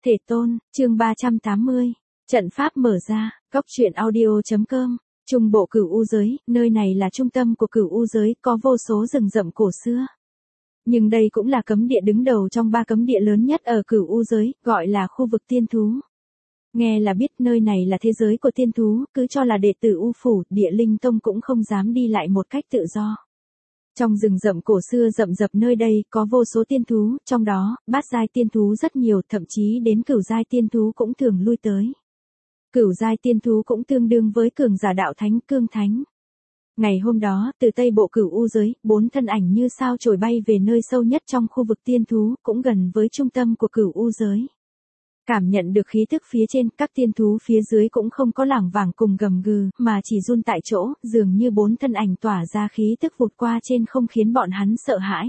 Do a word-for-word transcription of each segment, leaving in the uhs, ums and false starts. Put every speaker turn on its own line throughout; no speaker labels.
Thể tôn, chương ba trăm tám mươi. Trận pháp mở ra, góc truyện audio.com. Trung bộ Cửu U giới, nơi này là trung tâm của Cửu U giới, có vô số rừng rậm cổ xưa. Nhưng đây cũng là cấm địa đứng đầu trong ba cấm địa lớn nhất ở Cửu U giới, gọi là khu vực tiên thú. Nghe là biết nơi này là thế giới của tiên thú, cứ cho là đệ tử U phủ, Địa Linh Tông cũng không dám đi lại một cách tự do. Trong rừng rậm cổ xưa rậm rập nơi đây có vô số tiên thú, trong đó, bát giai tiên thú rất nhiều, thậm chí đến cửu giai tiên thú cũng thường lui tới. Cửu giai tiên thú cũng tương đương với cường giả đạo thánh, cương thánh. Ngày hôm đó, từ tây bộ Cửu U giới, bốn thân ảnh như sao chổi bay về nơi sâu nhất trong khu vực tiên thú, cũng gần với trung tâm của Cửu U giới. Cảm nhận được khí tức phía trên, các tiên thú phía dưới cũng không có lảng vảng cùng gầm gừ, mà chỉ run tại chỗ, dường như bốn thân ảnh tỏa ra khí tức vụt qua trên không khiến bọn hắn sợ hãi.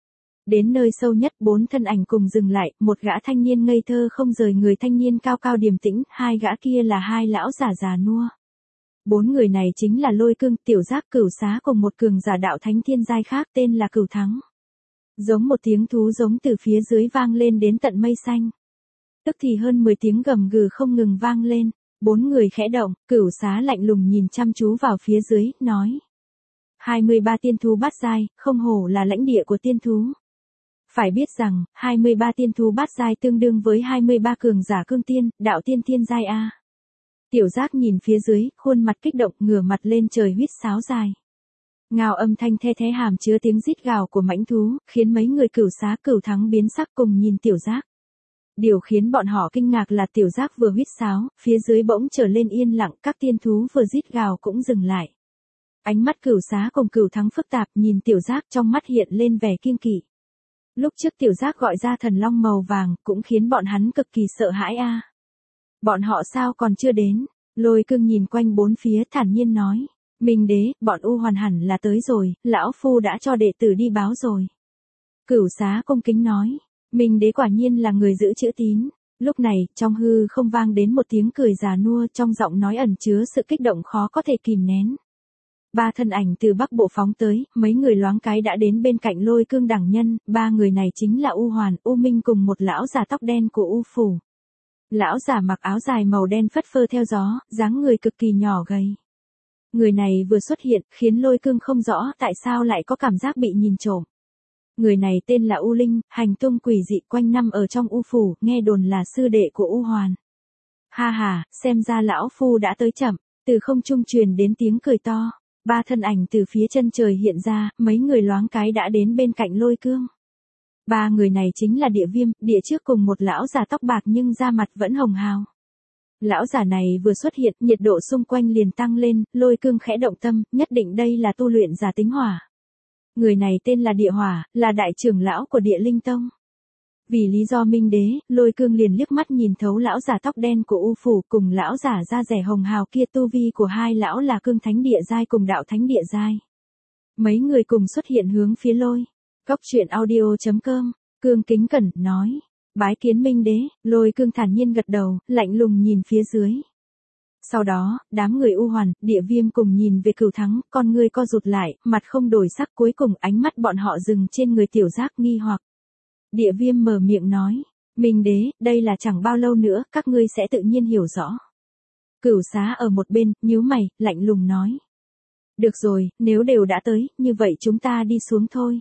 Đến nơi sâu nhất, bốn thân ảnh cùng dừng lại, một gã thanh niên ngây thơ không rời người thanh niên cao cao điềm tĩnh, hai gã kia là hai lão già già nua. Bốn người này chính là Lôi Cương, Tiểu Giác, Cửu Xá cùng một cường giả đạo thánh thiên giai khác tên là Cửu Thắng. Giống một tiếng thú giống từ phía dưới vang lên đến tận mây xanh. Tức thì hơn mười tiếng gầm gừ không ngừng vang lên, bốn người khẽ động, Cửu Xá lạnh lùng nhìn chăm chú vào phía dưới, nói. hai mươi ba tiên thú bát giai, không hổ là lãnh địa của tiên thú. Phải biết rằng, hai mươi ba tiên thú bát giai tương đương với hai mươi ba cường giả cương tiên, đạo tiên thiên giai A. Tiểu Giác nhìn phía dưới, khuôn mặt kích động, ngửa mặt lên trời huýt sáo dài. Ngao âm thanh the thé hàm chứa tiếng rít gào của mãnh thú, khiến mấy người Cửu Xá Cửu Thắng biến sắc cùng nhìn Tiểu Giác. Điều khiến bọn họ kinh ngạc là Tiểu Giác vừa huýt sáo, phía dưới bỗng trở lên yên lặng, các tiên thú vừa rít gào cũng dừng lại. Ánh mắt Cửu Xá cùng Cửu Thắng phức tạp nhìn Tiểu Giác, trong mắt hiện lên vẻ kiêng kỵ. Lúc trước Tiểu Giác gọi ra thần long màu vàng, cũng khiến bọn hắn cực kỳ sợ hãi a. Bọn họ sao còn chưa đến? Lôi Cương nhìn quanh bốn phía thản nhiên nói. Minh Đế, bọn U Hoàn hẳn là tới rồi, lão phu đã cho đệ tử đi báo rồi. Cửu Xá cung kính nói. Minh Đế quả nhiên là người giữ chữ tín. Lúc này, trong hư không vang đến một tiếng cười già nua, trong giọng nói ẩn chứa sự kích động khó có thể kìm nén. Ba thân ảnh từ bắc bộ phóng tới, mấy người loáng cái đã đến bên cạnh Lôi Cương đẳng nhân, ba người này chính là U Hoàn, U Minh cùng một lão già tóc đen của U phủ. Lão già mặc áo dài màu đen phất phơ theo gió, dáng người cực kỳ nhỏ gầy. Người này vừa xuất hiện, khiến Lôi Cương không rõ tại sao lại có cảm giác bị nhìn trộm. Người này tên là U Linh, hành tung quỷ dị quanh năm ở trong U phủ, nghe đồn là sư đệ của U Hoàn. Ha ha, xem ra lão phu đã tới chậm, từ không trung truyền đến tiếng cười to. Ba thân ảnh từ phía chân trời hiện ra, mấy người loáng cái đã đến bên cạnh Lôi Cương. Ba người này chính là Địa Viêm, Địa Trước cùng một lão già tóc bạc nhưng da mặt vẫn hồng hào. Lão già này vừa xuất hiện, nhiệt độ xung quanh liền tăng lên, Lôi Cương khẽ động tâm, nhất định đây là tu luyện giả tính hỏa. Người này tên là Địa Hỏa, là đại trưởng lão của Địa Linh Tông. Vì lý do Minh Đế, Lôi Cương liền liếc mắt nhìn thấu lão già tóc đen của U phủ cùng lão già da rẻ hồng hào kia, tu vi của hai lão là cương thánh địa giai cùng đạo thánh địa giai. Mấy người cùng xuất hiện hướng phía Lôi. Góc truyện audio.com, Cương kính cẩn, nói. Bái kiến Minh Đế, Lôi Cương thản nhiên gật đầu, lạnh lùng nhìn phía dưới. Sau đó, đám người U Hoàn, Địa Viêm cùng nhìn về Cửu Thắng, con ngươi co rụt lại, mặt không đổi sắc, cuối cùng ánh mắt bọn họ dừng trên người Tiểu Giác nghi hoặc. Địa Viêm mở miệng nói, Minh Đế, đây là chẳng bao lâu nữa, các ngươi sẽ tự nhiên hiểu rõ. Cửu Xá ở một bên, nhíu mày, lạnh lùng nói. Được rồi, nếu đều đã tới, như vậy chúng ta đi xuống thôi.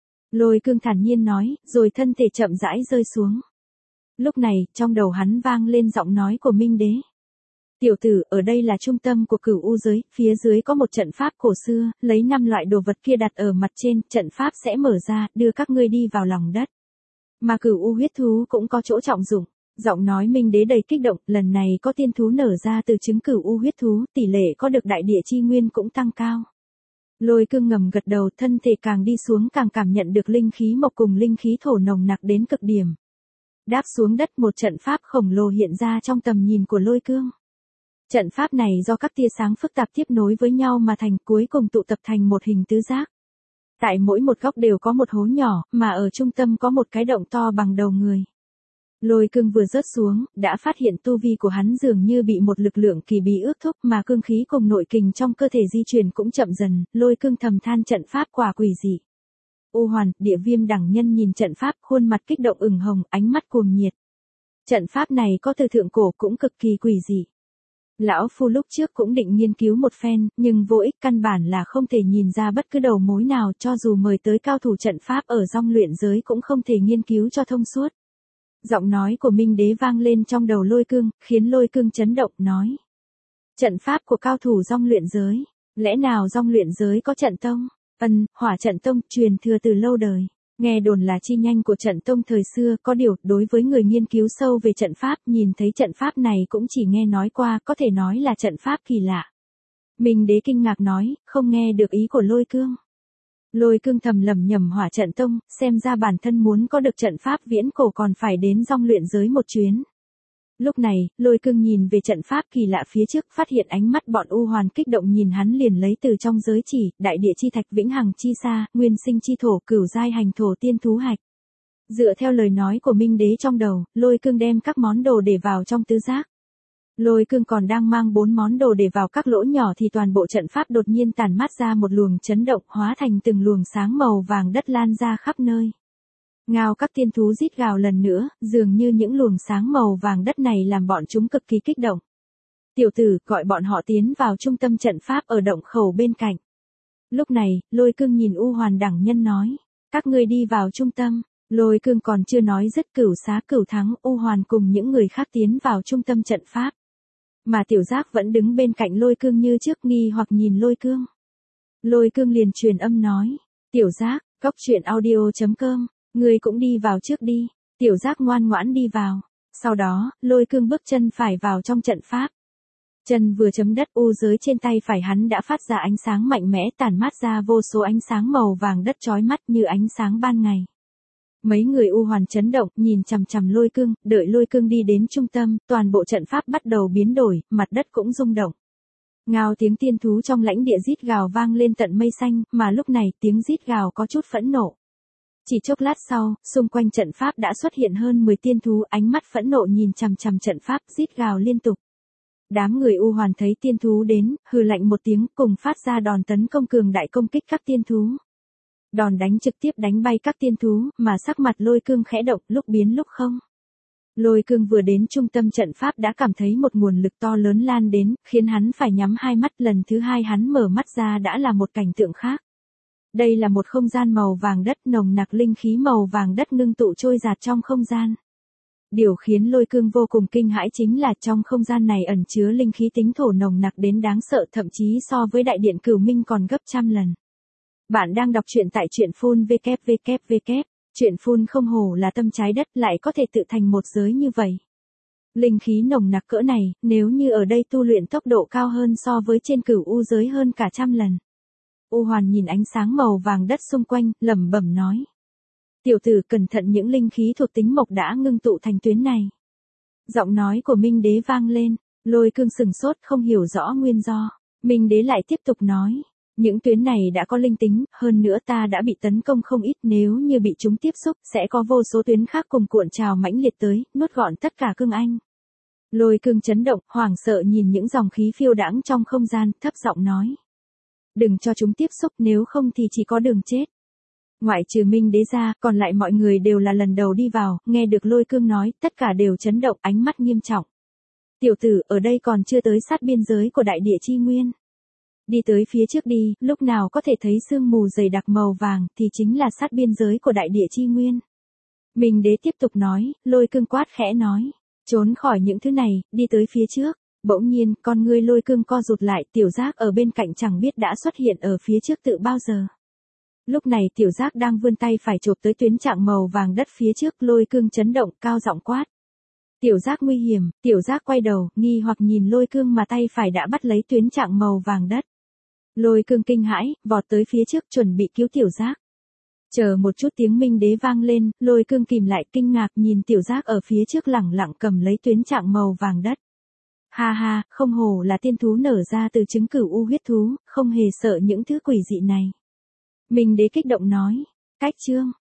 Lôi Cương thản nhiên nói, rồi thân thể chậm rãi rơi xuống. Lúc này, trong đầu hắn vang lên giọng nói của Minh Đế. Tiểu tử, ở đây là trung tâm của Cửu U giới, phía dưới có một trận pháp cổ xưa, lấy năm loại đồ vật kia đặt ở mặt trên, trận pháp sẽ mở ra, đưa các ngươi đi vào lòng đất. Mà Cửu U huyết thú cũng có chỗ trọng dụng. Giọng nói Minh Đế đầy kích động, lần này có tiên thú nở ra từ trứng Cửu U huyết thú, tỷ lệ có được đại địa chi nguyên cũng tăng cao. Lôi Cương ngầm gật đầu, thân thể càng đi xuống càng cảm nhận được linh khí mộc cùng linh khí thổ nồng nặc đến cực điểm. Đáp xuống đất, một trận pháp khổng lồ hiện ra trong tầm nhìn của Lôi Cương. Trận pháp này do các tia sáng phức tạp tiếp nối với nhau mà thành, cuối cùng tụ tập thành một hình tứ giác. Tại mỗi một góc đều có một hố nhỏ, mà ở trung tâm có một cái động to bằng đầu người. Lôi Cương vừa rớt xuống, đã phát hiện tu vi của hắn dường như bị một lực lượng kỳ bí ước thúc, mà cương khí cùng nội kình trong cơ thể di chuyển cũng chậm dần. Lôi Cương thầm than trận pháp quả quỷ dị. U Hoàn, Địa Viêm đẳng nhân nhìn trận pháp, khuôn mặt kích động ửng hồng, ánh mắt cuồng nhiệt. Trận pháp này có từ thượng cổ cũng cực kỳ quỷ dị. Lão Phu lúc trước cũng định nghiên cứu một phen, nhưng vô ích, căn bản là không thể nhìn ra bất cứ đầu mối nào, cho dù mời tới cao thủ trận pháp ở Dong Luyện giới cũng không thể nghiên cứu cho thông suốt. Giọng nói của Minh Đế vang lên trong đầu Lôi Cương, khiến Lôi Cương chấn động, nói. Trận pháp của cao thủ Dong Luyện giới, lẽ nào Dong Luyện giới có trận tông? Ân, Hỏa Trận Tông, truyền thừa từ lâu đời. Nghe đồn là chi nhánh của trận tông thời xưa, có điều, đối với người nghiên cứu sâu về trận pháp, nhìn thấy trận pháp này cũng chỉ nghe nói qua, có thể nói là trận pháp kỳ lạ. Minh Đế kinh ngạc nói, không nghe được ý của Lôi Cương. Lôi Cương thầm lẩm nhẩm Hỏa Trận Tông, xem ra bản thân muốn có được trận pháp viễn cổ còn phải đến Dong Luyện giới một chuyến. Lúc này, Lôi Cương nhìn về trận pháp kỳ lạ phía trước, phát hiện ánh mắt bọn U Hoàn kích động nhìn hắn, liền lấy từ trong giới chỉ, đại địa chi thạch, vĩnh hằng chi sa, nguyên sinh chi thổ, cửu giai hành thổ tiên thú hạch. Dựa theo lời nói của Minh Đế trong đầu, Lôi Cương đem các món đồ để vào trong tứ giác. Lôi Cương còn đang mang bốn món đồ để vào các lỗ nhỏ thì toàn bộ trận pháp đột nhiên tản mát ra một luồng chấn động, hóa thành từng luồng sáng màu vàng đất lan ra khắp nơi. Ngao các tiên thú rít gào lần nữa, dường như những luồng sáng màu vàng đất này làm bọn chúng cực kỳ kích động. Tiểu tử, gọi bọn họ tiến vào trung tâm trận pháp ở động khẩu bên cạnh. Lúc này, Lôi Cương nhìn U Hoàn đẳng nhân nói, các ngươi đi vào trung tâm. Lôi Cương còn chưa nói dứt, Cửu Xá Cửu Thắng, U Hoàn cùng những người khác tiến vào trung tâm trận pháp. Mà Tiểu Giác vẫn đứng bên cạnh Lôi Cương như trước, nghi hoặc nhìn Lôi Cương. Lôi Cương liền truyền âm nói, Tiểu Giác, góc truyện audio chấm com. Ngươi cũng đi vào trước đi. Tiểu Giác ngoan ngoãn đi vào. Sau đó, Lôi Cương bước chân phải vào trong trận pháp. Chân vừa chấm đất, u giới trên tay phải hắn đã phát ra ánh sáng mạnh mẽ, tản mát ra vô số ánh sáng màu vàng đất chói mắt như ánh sáng ban ngày. Mấy người U Hoàn chấn động, nhìn chằm chằm Lôi Cương, đợi Lôi Cương đi đến trung tâm, toàn bộ trận pháp bắt đầu biến đổi, mặt đất cũng rung động. Ngao tiếng tiên thú trong lãnh địa rít gào vang lên tận mây xanh, mà lúc này tiếng rít gào có chút phẫn nộ. Chỉ chốc lát sau, xung quanh trận pháp đã xuất hiện hơn mười tiên thú, ánh mắt phẫn nộ nhìn chằm chằm trận pháp, rít gào liên tục. Đám người U Hoàn thấy tiên thú đến, hừ lạnh một tiếng, cùng phát ra đòn tấn công cường đại công kích các tiên thú. Đòn đánh trực tiếp đánh bay các tiên thú, mà sắc mặt Lôi Cương khẽ động, lúc biến lúc không. Lôi Cương vừa đến trung tâm trận pháp đã cảm thấy một nguồn lực to lớn lan đến, khiến hắn phải nhắm hai mắt, lần thứ hai hắn mở mắt ra đã là một cảnh tượng khác. Đây là một không gian màu vàng đất, nồng nặc linh khí màu vàng đất ngưng tụ trôi dạt trong không gian. Điều khiến Lôi Cương vô cùng kinh hãi chính là trong không gian này ẩn chứa linh khí tính thổ nồng nặc đến đáng sợ, thậm chí so với đại điện Cửu Minh còn gấp trăm lần. Bạn đang đọc truyện tại truyện phun vê kép vê kép vê kép, truyện phun không hổ là tâm trái đất, lại có thể tự thành một giới như vậy. Linh khí nồng nặc cỡ này, nếu như ở đây tu luyện tốc độ cao hơn so với trên Cửu U giới hơn cả trăm lần. U Hoàn nhìn ánh sáng màu vàng đất xung quanh, lẩm bẩm nói. Tiểu tử, cẩn thận, những linh khí thuộc tính mộc đã ngưng tụ thành tuyến này. Giọng nói của Minh Đế vang lên, Lôi Cương sừng sốt không hiểu rõ nguyên do. Minh Đế lại tiếp tục nói. Những tuyến này đã có linh tính, hơn nữa ta đã bị tấn công không ít, nếu như bị chúng tiếp xúc, sẽ có vô số tuyến khác cùng cuộn trào mãnh liệt tới, nuốt gọn tất cả Cương Anh. Lôi Cương chấn động, hoảng sợ nhìn những dòng khí phiêu đãng trong không gian, thấp giọng nói. Đừng cho chúng tiếp xúc, nếu không thì chỉ có đường chết. Ngoại trừ Minh Đế ra, còn lại mọi người đều là lần đầu đi vào, nghe được Lôi Cương nói, tất cả đều chấn động, ánh mắt nghiêm trọng. Tiểu tử, ở đây còn chưa tới sát biên giới của đại địa chi nguyên. Đi tới phía trước đi, lúc nào có thể thấy sương mù dày đặc màu vàng thì chính là sát biên giới của đại địa chi nguyên. Minh Đế tiếp tục nói, Lôi Cương quát khẽ nói, trốn khỏi những thứ này, đi tới phía trước. Bỗng nhiên, con ngươi Lôi Cương co rụt lại, Tiểu Giác ở bên cạnh chẳng biết đã xuất hiện ở phía trước tự bao giờ. Lúc này Tiểu Giác đang vươn tay phải chộp tới tuyến trạng màu vàng đất phía trước, Lôi Cương chấn động, cao giọng quát. Tiểu Giác nguy hiểm, Tiểu Giác quay đầu, nghi hoặc nhìn Lôi Cương mà tay phải đã bắt lấy tuyến trạng màu vàng đất. Lôi Cương kinh hãi, vọt tới phía trước chuẩn bị cứu Tiểu Giác. Chờ một chút, tiếng Minh Đế vang lên, Lôi Cương kìm lại, kinh ngạc nhìn Tiểu Giác ở phía trước lẳng lặng cầm lấy tuyến trạng màu vàng đất. Ha ha, không hổ là tiên thú nở ra từ trứng Cửu U huyết thú, không hề sợ những thứ quỷ dị này. Minh Đế kích động nói, cách chương,